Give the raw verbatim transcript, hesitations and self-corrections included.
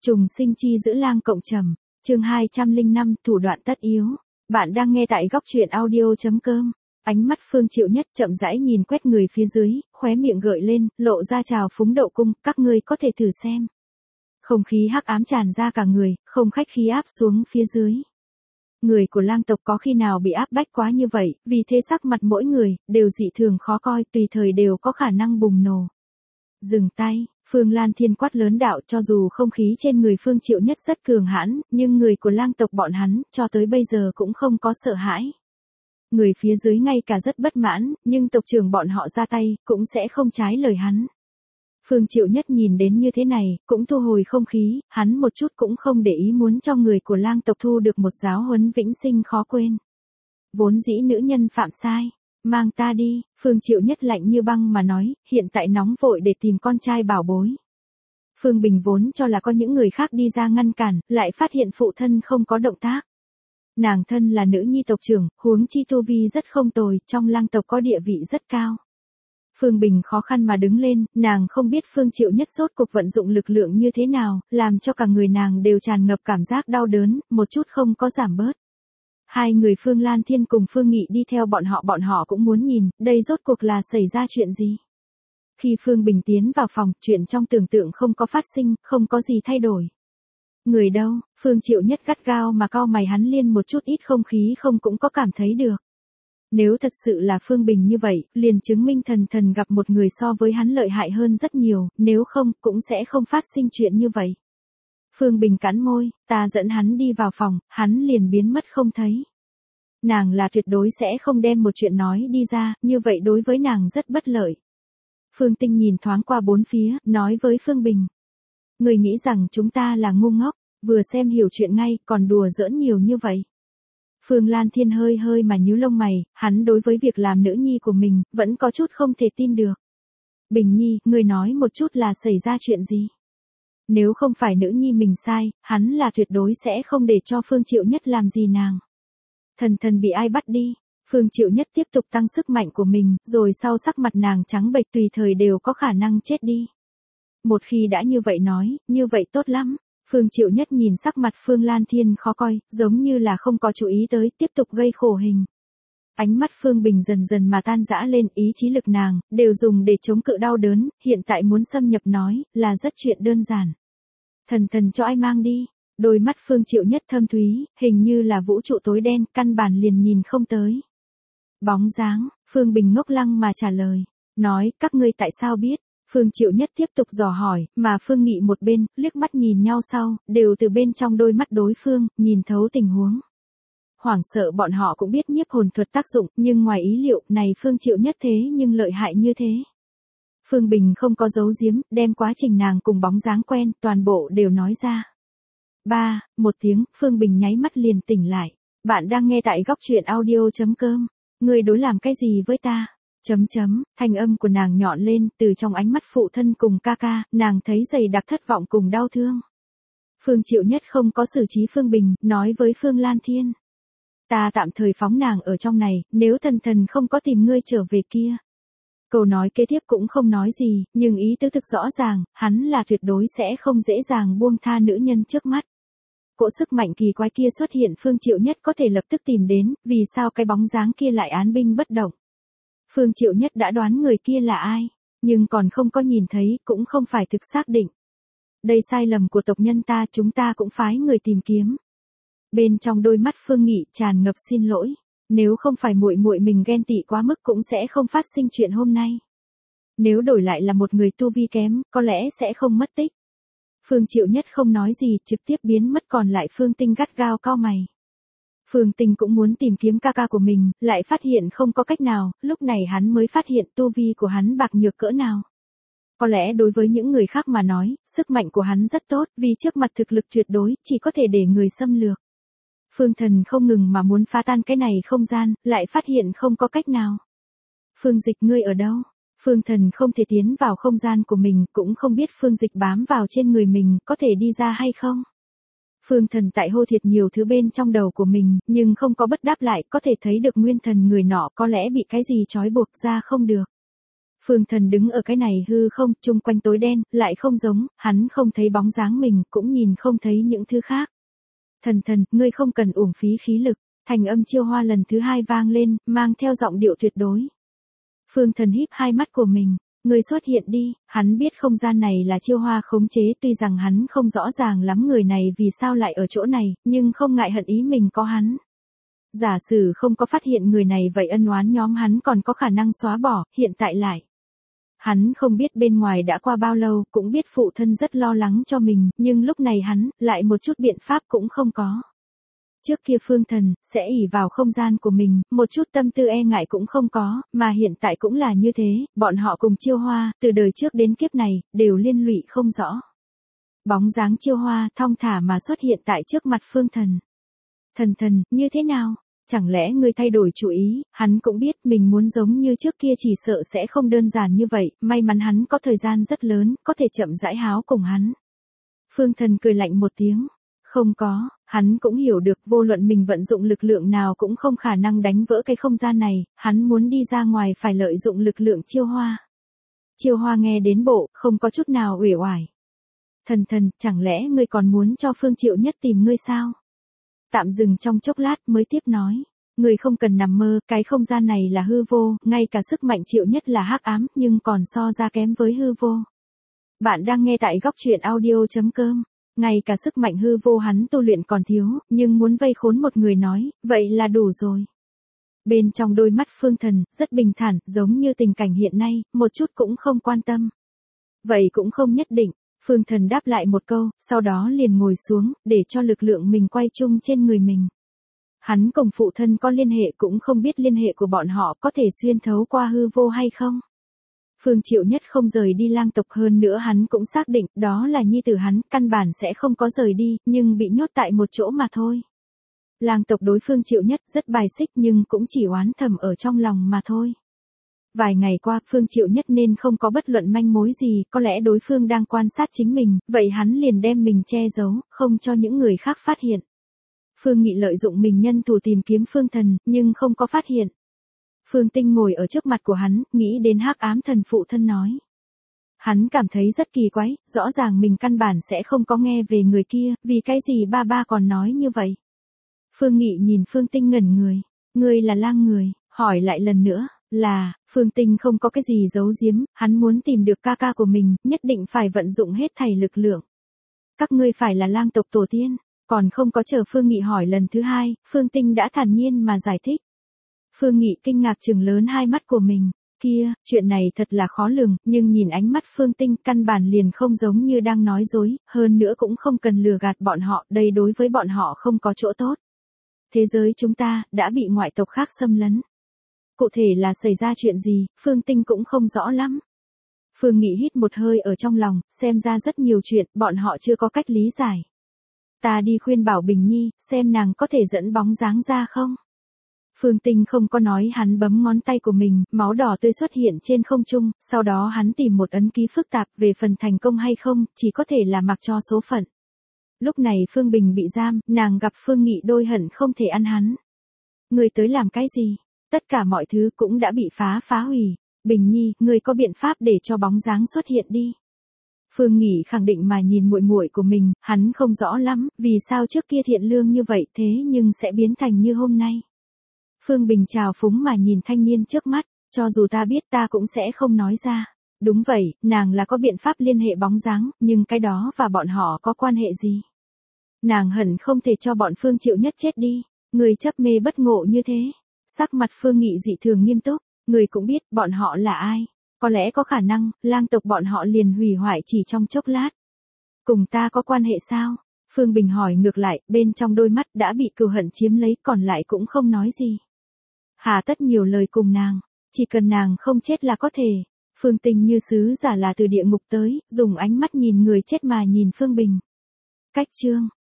Trùng sinh chi giữ lang cộng trầm, chương hai trăm lẻ năm thủ đoạn tất yếu. Bạn đang nghe tại góc truyện audio.com. Ánh mắt Phương Triệu Nhất chậm rãi nhìn quét người phía dưới, khóe miệng gợi lên, lộ ra trào phúng độ cung, các ngươi có thể thử xem. Không khí hắc ám tràn ra cả người, không khách khí áp xuống phía dưới. Người của lang tộc có khi nào bị áp bách quá như vậy, vì thế sắc mặt mỗi người, đều dị thường khó coi, tùy thời đều có khả năng bùng nổ. Dừng tay, Phương Lan Thiên quát lớn đạo, cho dù không khí trên người Phương Triệu Nhất rất cường hãn, nhưng người của lang tộc bọn hắn, cho tới bây giờ cũng không có sợ hãi. Người phía dưới ngay cả rất bất mãn, nhưng tộc trưởng bọn họ ra tay, cũng sẽ không trái lời hắn. Phương Triệu Nhất nhìn đến như thế này, cũng thu hồi không khí, hắn một chút cũng không để ý muốn cho người của lang tộc thu được một giáo huấn vĩnh sinh khó quên. Vốn dĩ nữ nhân phạm sai, mang ta đi, Phương Triệu Nhất lạnh như băng mà nói, hiện tại nóng vội để tìm con trai bảo bối. Phương Bình vốn cho là có những người khác đi ra ngăn cản, lại phát hiện phụ thân không có động tác. Nàng thân là nữ nhi tộc trưởng, huống chi tu vi rất không tồi, trong lang tộc có địa vị rất cao. Phương Bình khó khăn mà đứng lên, nàng không biết Phương Triệu Nhất rốt cuộc vận dụng lực lượng như thế nào, làm cho cả người nàng đều tràn ngập cảm giác đau đớn, một chút không có giảm bớt. Hai người Phương Lan Thiên cùng Phương Nghị đi theo bọn họ bọn họ cũng muốn nhìn, đây rốt cuộc là xảy ra chuyện gì. Khi Phương Bình tiến vào phòng, chuyện trong tưởng tượng không có phát sinh, không có gì thay đổi. Người đâu, Phương Triệu Nhất gắt gao mà cau mày, hắn liên một chút ít không khí không cũng có cảm thấy được. Nếu thật sự là Phương Bình như vậy, liền chứng minh thần thần gặp một người so với hắn lợi hại hơn rất nhiều, nếu không, cũng sẽ không phát sinh chuyện như vậy. Phương Bình cắn môi, ta dẫn hắn đi vào phòng, hắn liền biến mất không thấy. Nàng là tuyệt đối sẽ không đem một chuyện nói đi ra, như vậy đối với nàng rất bất lợi. Phương Tinh nhìn thoáng qua bốn phía, nói với Phương Bình. Người nghĩ rằng chúng ta là ngu ngốc, vừa xem hiểu chuyện ngay, còn đùa giỡn nhiều như vậy. Phương Lan Thiên hơi hơi mà nhíu lông mày, hắn đối với việc làm nữ nhi của mình, vẫn có chút không thể tin được. Bình Nhi, người nói một chút là xảy ra chuyện gì? Nếu không phải nữ nhi mình sai, hắn là tuyệt đối sẽ không để cho Phương Triệu Nhất làm gì nàng. Thần thần bị ai bắt đi? Phương Triệu Nhất tiếp tục tăng sức mạnh của mình, rồi sau sắc mặt nàng trắng bệch tùy thời đều có khả năng chết đi. Một khi đã như vậy nói, như vậy tốt lắm. Phương Triệu Nhất nhìn sắc mặt Phương Lan Thiên khó coi, giống như là không có chú ý tới, tiếp tục gây khổ hình. Ánh mắt Phương Bình dần dần mà tan rã lên, ý chí lực nàng, đều dùng để chống cự đau đớn, hiện tại muốn xâm nhập nói, là rất chuyện đơn giản. Thần thần cho ai mang đi? Đôi mắt Phương Triệu Nhất thâm thúy, hình như là vũ trụ tối đen, căn bản liền nhìn không tới. Bóng dáng, Phương Bình ngốc lăng mà trả lời, nói, các ngươi tại sao biết? Phương Triệu Nhất tiếp tục dò hỏi, mà Phương Nghị một bên, liếc mắt nhìn nhau sau, đều từ bên trong đôi mắt đối phương, nhìn thấu tình huống. Hoảng sợ bọn họ cũng biết nhiếp hồn thuật tác dụng, nhưng ngoài ý liệu, này Phương Triệu Nhất thế nhưng lợi hại như thế. Phương Bình không có giấu giếm, đem quá trình nàng cùng bóng dáng quen, toàn bộ đều nói ra. Ba, một tiếng, Phương Bình nháy mắt liền tỉnh lại. Bạn đang nghe tại góc truyện audio.com. Người đối làm cái gì với ta? Chấm chấm, thanh âm của nàng nhọn lên, từ trong ánh mắt phụ thân cùng ca ca, nàng thấy dày đặc thất vọng cùng đau thương. Phương Triệu Nhất không có xử trí Phương Bình, nói với Phương Lan Thiên. Ta tạm thời phóng nàng ở trong này, nếu thần thần không có tìm ngươi trở về kia. Câu nói kế tiếp cũng không nói gì, nhưng ý tứ thực rõ ràng, hắn là tuyệt đối sẽ không dễ dàng buông tha nữ nhân trước mắt. Cỗ sức mạnh kỳ quái kia xuất hiện, Phương Triệu Nhất có thể lập tức tìm đến, vì sao cái bóng dáng kia lại án binh bất động. Phương Triệu Nhất đã đoán người kia là ai, nhưng còn không có nhìn thấy, cũng không phải thực xác định. Đây sai lầm của tộc nhân ta, chúng ta cũng phái người tìm kiếm. Bên trong đôi mắt Phương Nghị tràn ngập xin lỗi, nếu không phải muội muội mình ghen tị quá mức cũng sẽ không phát sinh chuyện hôm nay. Nếu đổi lại là một người tu vi kém, có lẽ sẽ không mất tích. Phương Triệu Nhất không nói gì, trực tiếp biến mất, còn lại Phương Tinh gắt gao cau mày. Phương Tinh cũng muốn tìm kiếm ca ca của mình, lại phát hiện không có cách nào, lúc này hắn mới phát hiện tu vi của hắn bạc nhược cỡ nào. Có lẽ đối với những người khác mà nói, sức mạnh của hắn rất tốt, vì trước mặt thực lực tuyệt đối, chỉ có thể để người xâm lược. Phương Thần không ngừng mà muốn phá tan cái này không gian, lại phát hiện không có cách nào. Phương Dịch, ngươi ở đâu? Phương Thần không thể tiến vào không gian của mình, cũng không biết Phương Dịch bám vào trên người mình, có thể đi ra hay không? Phương Thần tại hô thiệt nhiều thứ bên trong đầu của mình, nhưng không có bất đáp lại, có thể thấy được nguyên thần người nọ có lẽ bị cái gì trói buộc ra không được. Phương Thần đứng ở cái này hư không, chung quanh tối đen, lại không giống, hắn không thấy bóng dáng mình, cũng nhìn không thấy những thứ khác. Thần thần, ngươi không cần uổng phí khí lực, thành âm Chiêu Hoa lần thứ hai vang lên, mang theo giọng điệu tuyệt đối. Phương Thần híp hai mắt của mình, ngươi xuất hiện đi, hắn biết không gian này là Chiêu Hoa khống chế, tuy rằng hắn không rõ ràng lắm người này vì sao lại ở chỗ này, nhưng không ngại hận ý mình có hắn. Giả sử không có phát hiện người này vậy ân oán nhóm hắn còn có khả năng xóa bỏ, hiện tại lại. Hắn không biết bên ngoài đã qua bao lâu, cũng biết phụ thân rất lo lắng cho mình, nhưng lúc này hắn, lại một chút biện pháp cũng không có. Trước kia Phương Thần, sẽ ỷ vào không gian của mình, một chút tâm tư e ngại cũng không có, mà hiện tại cũng là như thế, bọn họ cùng Chiêu Hoa, từ đời trước đến kiếp này, đều liên lụy không rõ. Bóng dáng Chiêu Hoa, thong thả mà xuất hiện tại trước mặt Phương Thần. Thần thần, như thế nào? Chẳng lẽ ngươi thay đổi chủ ý, hắn cũng biết mình muốn giống như trước kia chỉ sợ sẽ không đơn giản như vậy, may mắn hắn có thời gian rất lớn, có thể chậm rãi háo cùng hắn. Phương Thần cười lạnh một tiếng, không có, hắn cũng hiểu được vô luận mình vận dụng lực lượng nào cũng không khả năng đánh vỡ cái không gian này, hắn muốn đi ra ngoài phải lợi dụng lực lượng Chiêu Hoa. Chiêu Hoa nghe đến bộ, không có chút nào uể oải. Thần thần, chẳng lẽ ngươi còn muốn cho Phương Triệu Nhất tìm ngươi sao? Tạm dừng trong chốc lát mới tiếp nói. Người không cần nằm mơ, cái không gian này là hư vô, ngay cả sức mạnh Triệu Nhất là hắc ám, nhưng còn so ra kém với hư vô. Bạn đang nghe tại góc truyện audio chấm com. Ngay cả sức mạnh hư vô hắn tu luyện còn thiếu, nhưng muốn vây khốn một người nói, vậy là đủ rồi. Bên trong đôi mắt Phương Thần, rất bình thản, giống như tình cảnh hiện nay, một chút cũng không quan tâm. Vậy cũng không nhất định. Phương Thần đáp lại một câu, sau đó liền ngồi xuống, để cho lực lượng mình quay chung trên người mình. Hắn cùng phụ thân có liên hệ cũng không biết liên hệ của bọn họ có thể xuyên thấu qua hư vô hay không. Phương Triệu Nhất không rời đi lang tộc, hơn nữa hắn cũng xác định đó là nhi tử hắn, căn bản sẽ không có rời đi, nhưng bị nhốt tại một chỗ mà thôi. Lang tộc đối Phương Triệu Nhất rất bài xích nhưng cũng chỉ oán thầm ở trong lòng mà thôi. Vài ngày qua, Phương Triệu Nhất nên không có bất luận manh mối gì, có lẽ đối phương đang quan sát chính mình, vậy hắn liền đem mình che giấu, không cho những người khác phát hiện. Phương Nghị lợi dụng mình nhân thủ tìm kiếm Phương Thần, nhưng không có phát hiện. Phương Tinh ngồi ở trước mặt của hắn, nghĩ đến hắc ám thần phụ thân nói. Hắn cảm thấy rất kỳ quái, rõ ràng mình căn bản sẽ không có nghe về người kia, vì cái gì ba ba còn nói như vậy. Phương Nghị nhìn Phương Tinh ngẩn người, ngươi là lang người, hỏi lại lần nữa. Là, Phương Tinh không có cái gì giấu giếm, hắn muốn tìm được ca ca của mình, nhất định phải vận dụng hết thảy lực lượng. Các ngươi phải là lang tộc tổ tiên, còn không có chờ Phương Nghị hỏi lần thứ hai, Phương Tinh đã thản nhiên mà giải thích. Phương Nghị kinh ngạc trừng lớn hai mắt của mình, kia, chuyện này thật là khó lường, nhưng nhìn ánh mắt Phương Tinh căn bản liền không giống như đang nói dối, hơn nữa cũng không cần lừa gạt bọn họ, đây đối với bọn họ không có chỗ tốt. Thế giới chúng ta, đã bị ngoại tộc khác xâm lấn. Cụ thể là xảy ra chuyện gì, Phương Tinh cũng không rõ lắm. Phương Nghị hít một hơi ở trong lòng, xem ra rất nhiều chuyện, bọn họ chưa có cách lý giải. Ta đi khuyên bảo Bình Nhi, xem nàng có thể dẫn bóng dáng ra không? Phương Tinh không có nói, hắn bấm ngón tay của mình, máu đỏ tươi xuất hiện trên không trung, sau đó hắn tìm một ấn ký phức tạp, về phần thành công hay không, chỉ có thể là mặc cho số phận. Lúc này Phương Bình bị giam, nàng gặp Phương Nghị đôi hận không thể ăn hắn. Người tới làm cái gì? Tất cả mọi thứ cũng đã bị phá phá hủy. Bình Nhi, người có biện pháp để cho bóng dáng xuất hiện đi. Phương Nghị khẳng định mà nhìn muội muội của mình, hắn không rõ lắm, vì sao trước kia thiện lương như vậy thế nhưng sẽ biến thành như hôm nay. Phương Bình trào phúng mà nhìn thanh niên trước mắt, cho dù ta biết ta cũng sẽ không nói ra. Đúng vậy, nàng là có biện pháp liên hệ bóng dáng, nhưng cái đó và bọn họ có quan hệ gì? Nàng hẳn không thể cho bọn Phương Triệu Nhất chết đi. Người chấp mê bất ngộ như thế. Sắc mặt Phương Nghị dị thường nghiêm túc, người cũng biết bọn họ là ai. Có lẽ có khả năng, lang tộc bọn họ liền hủy hoại chỉ trong chốc lát. Cùng ta có quan hệ sao? Phương Bình hỏi ngược lại, bên trong đôi mắt đã bị cừu hận chiếm lấy, còn lại cũng không nói gì. Hà tất nhiều lời cùng nàng, chỉ cần nàng không chết là có thể. Phương Tinh như sứ giả là từ địa ngục tới, dùng ánh mắt nhìn người chết mà nhìn Phương Bình. Cách chương